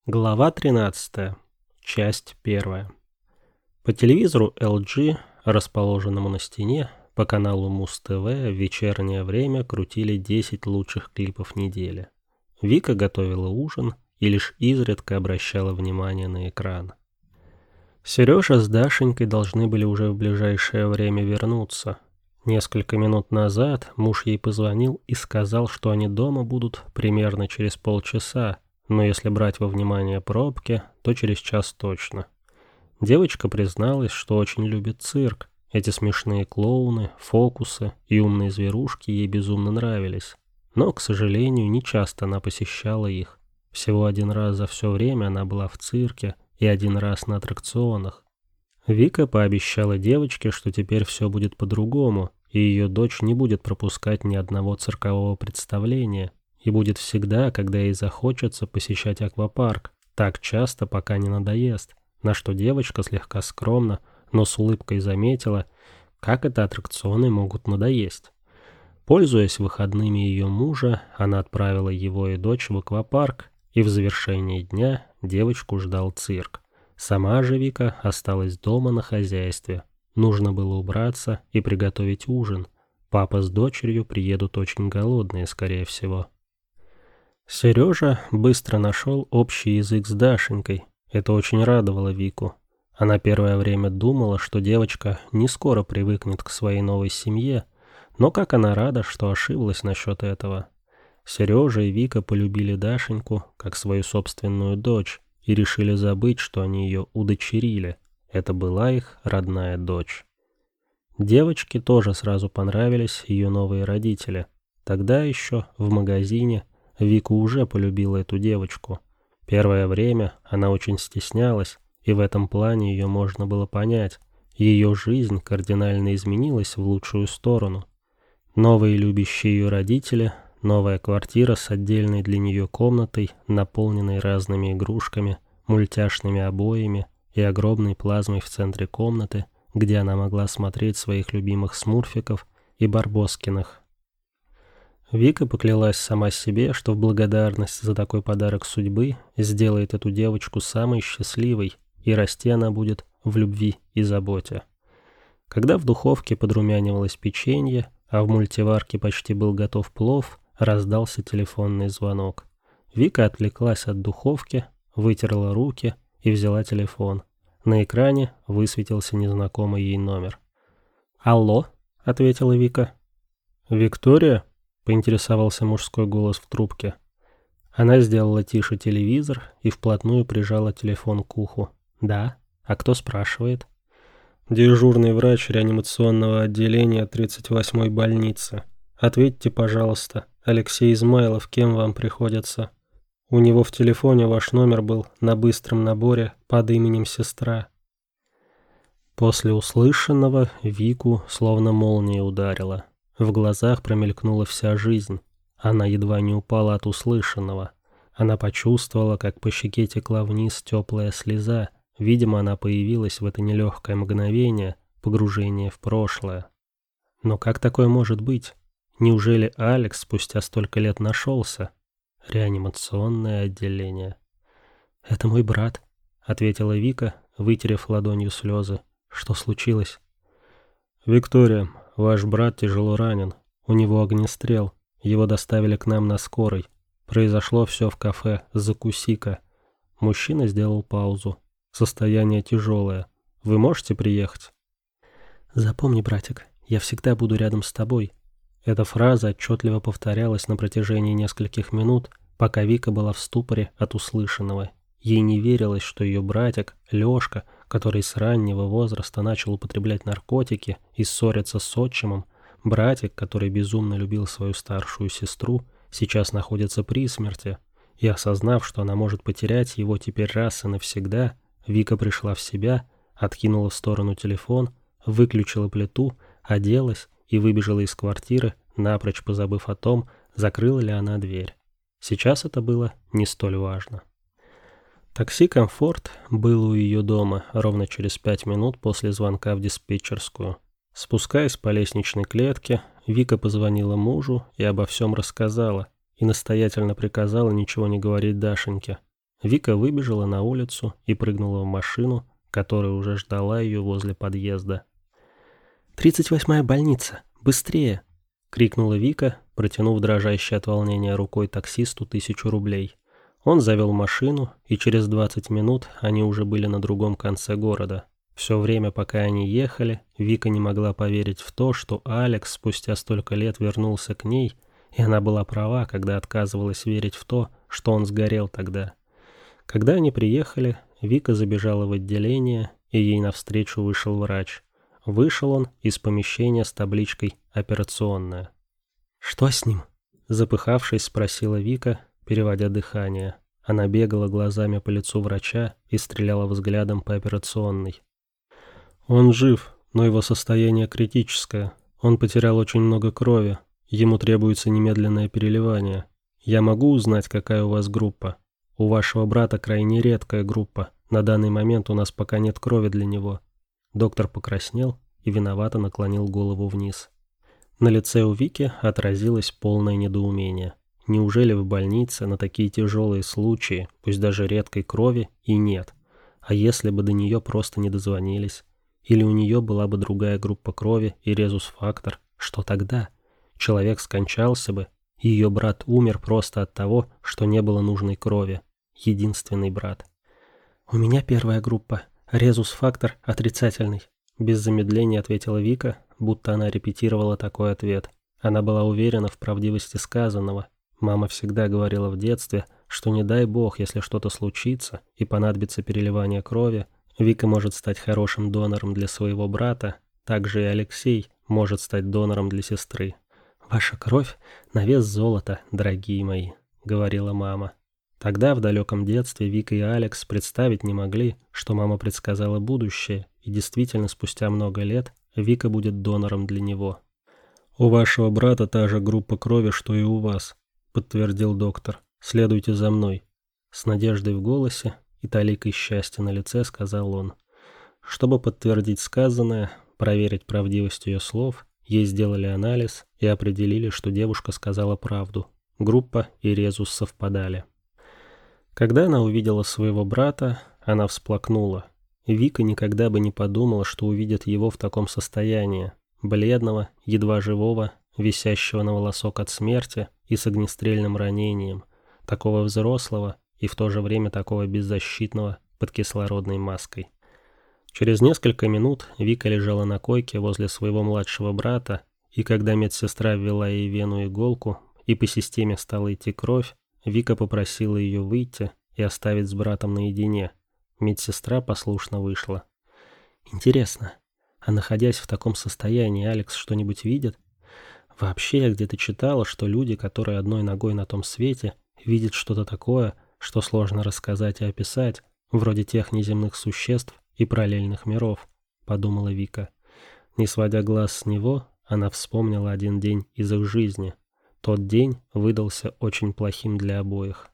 Глава 13. Часть 1. По телевизору LG, расположенному на стене, по каналу Муз-ТВ в вечернее время крутили 10 лучших клипов недели. Вика готовила ужин и лишь изредка обращала внимание на экран. Сережа с Дашенькой должны были уже в ближайшее время вернуться. Несколько минут назад муж ей позвонил и сказал, что они дома будут примерно через полчаса, но если брать во внимание пробки, то через час точно. Девочка призналась, что очень любит цирк. Эти смешные клоуны, фокусы и умные зверушки ей безумно нравились. Но, к сожалению, не часто она посещала их. Всего один раз за все время она была в цирке и один раз на аттракционах. Вика пообещала девочке, что теперь все будет по-другому, и ее дочь не будет пропускать ни одного циркового представления, и будет всегда, когда ей захочется, посещать аквапарк, так часто, пока не надоест, на что девочка слегка скромно, но с улыбкой заметила, как это аттракционы могут надоесть. Пользуясь выходными ее мужа, она отправила его и дочь в аквапарк, и в завершении дня девочку ждал цирк. Сама же Вика осталась дома на хозяйстве. Нужно было убраться и приготовить ужин. Папа с дочерью приедут очень голодные, скорее всего. Сережа быстро нашел общий язык с Дашенькой. Это очень радовало Вику. Она первое время думала, что девочка не скоро привыкнет к своей новой семье, но как она рада, что ошиблась насчет этого. Сережа и Вика полюбили Дашеньку как свою собственную дочь и решили забыть, что они ее удочерили. Это была их родная дочь. Девочке тоже сразу понравились ее новые родители. Тогда еще в магазине Вика уже полюбила эту девочку. Первое время она очень стеснялась, и в этом плане ее можно было понять. Ее жизнь кардинально изменилась в лучшую сторону. Новые любящие ее родители, новая квартира с отдельной для нее комнатой, наполненной разными игрушками, мультяшными обоями и огромной плазмой в центре комнаты, где она могла смотреть своих любимых Смурфиков и Барбоскиных. Вика поклялась сама себе, что в благодарность за такой подарок судьбы сделает эту девочку самой счастливой, и расти она будет в любви и заботе. Когда в духовке подрумянивалось печенье, а в мультиварке почти был готов плов, раздался телефонный звонок. Вика отвлеклась от духовки, вытерла руки и взяла телефон. На экране высветился незнакомый ей номер. «Алло», — ответила Вика. «Виктория?» — поинтересовался мужской голос в трубке. Она сделала тише телевизор и вплотную прижала телефон к уху. «Да? А кто спрашивает?» «Дежурный врач реанимационного отделения 38-й больницы. Ответьте, пожалуйста, Алексей Измайлов, кем вам приходится? У него в телефоне ваш номер был на быстром наборе под именем сестра». После услышанного Вику словно молния ударила. В глазах промелькнула вся жизнь. Она едва не упала от услышанного. Она почувствовала, как по щеке текла вниз теплая слеза. Видимо, она появилась в это нелегкое мгновение, погружение в прошлое. Но как такое может быть? Неужели Алекс спустя столько лет нашелся? Реанимационное отделение. «Это мой брат», — ответила Вика, вытерев ладонью слезы. «Что случилось?» «Виктория, ваш брат тяжело ранен. У него огнестрел. Его доставили к нам на скорой. Произошло все в кафе «Закуси-ка». Мужчина сделал паузу. «Состояние тяжелое. Вы можете приехать?» «Запомни, братик, я всегда буду рядом с тобой». Эта фраза отчетливо повторялась на протяжении нескольких минут, пока Вика была в ступоре от услышанного. Ей не верилось, что ее братик, Лешка, который с раннего возраста начал употреблять наркотики и ссориться с отчимом, братик, который безумно любил свою старшую сестру, сейчас находится при смерти. И осознав, что она может потерять его теперь раз и навсегда, Вика пришла в себя, откинула в сторону телефон, выключила плиту, оделась и выбежала из квартиры, напрочь позабыв о том, закрыла ли она дверь. Сейчас это было не столь важно. Такси «Комфорт» было у ее дома ровно через 5 минут после звонка в диспетчерскую. Спускаясь по лестничной клетке, Вика позвонила мужу и обо всем рассказала, и настоятельно приказала ничего не говорить Дашеньке. Вика выбежала на улицу и прыгнула в машину, которая уже ждала ее возле подъезда. «38-я больница! Быстрее!» — крикнула Вика, протянув дрожащей от волнения рукой таксисту 1000 рублей. Он завел машину, и через 20 минут они уже были на другом конце города. Все время, пока они ехали, Вика не могла поверить в то, что Алекс спустя столько лет вернулся к ней, и она была права, когда отказывалась верить в то, что он сгорел тогда. Когда они приехали, Вика забежала в отделение, и ей навстречу вышел врач. Вышел он из помещения с табличкой «Операционная». «Что с ним?» – запыхавшись, спросила Вика, переводя дыхание. Она бегала глазами по лицу врача и стреляла взглядом по операционной. «Он жив, но его состояние критическое. Он потерял очень много крови. Ему требуется немедленное переливание. Я могу узнать, какая у вас группа? У вашего брата крайне редкая группа. На данный момент у нас пока нет крови для него». Доктор покраснел и виновато наклонил голову вниз. На лице у Вики отразилось полное недоумение. Неужели в больнице на такие тяжелые случаи, пусть даже редкой крови, и нет? А если бы до нее просто не дозвонились? Или у нее была бы другая группа крови и резус-фактор? Что тогда? Человек скончался бы, и ее брат умер просто от того, что не было нужной крови. Единственный брат. «У меня первая группа. Резус-фактор отрицательный», — без замедления ответила Вика, будто она репетировала такой ответ. Она была уверена в правдивости сказанного. Мама всегда говорила в детстве, что не дай бог, если что-то случится и понадобится переливание крови, Вика может стать хорошим донором для своего брата, также и Алексей может стать донором для сестры. «Ваша кровь на вес золота, дорогие мои», — говорила мама. Тогда, в далеком детстве, Вика и Алекс представить не могли, что мама предсказала будущее, и действительно спустя много лет Вика будет донором для него. «У вашего брата та же группа крови, что и у вас», — подтвердил доктор. «Следуйте за мной». С надеждой в голосе и толикой счастья на лице сказал он. Чтобы подтвердить сказанное, проверить правдивость ее слов, ей сделали анализ и определили, что девушка сказала правду. Группа и резус совпадали. Когда она увидела своего брата, она всплакнула. Вика никогда бы не подумала, что увидит его в таком состоянии. Бледного, едва живого, висящего на волосок от смерти и с огнестрельным ранением. Такого взрослого и в то же время такого беззащитного под кислородной маской. Через несколько минут Вика лежала на койке возле своего младшего брата, и когда медсестра ввела ей вену иголку и по системе стала идти кровь, Вика попросила ее выйти и оставить с братом наедине. Медсестра послушно вышла. «Интересно, а находясь в таком состоянии, Алекс что-нибудь видит? Вообще я где-то читала, что люди, которые одной ногой на том свете, видят что-то такое, что сложно рассказать и описать, вроде тех неземных существ и параллельных миров», — подумала Вика. Не сводя глаз с него, она вспомнила один день из их жизни. Тот день выдался очень плохим для обоих.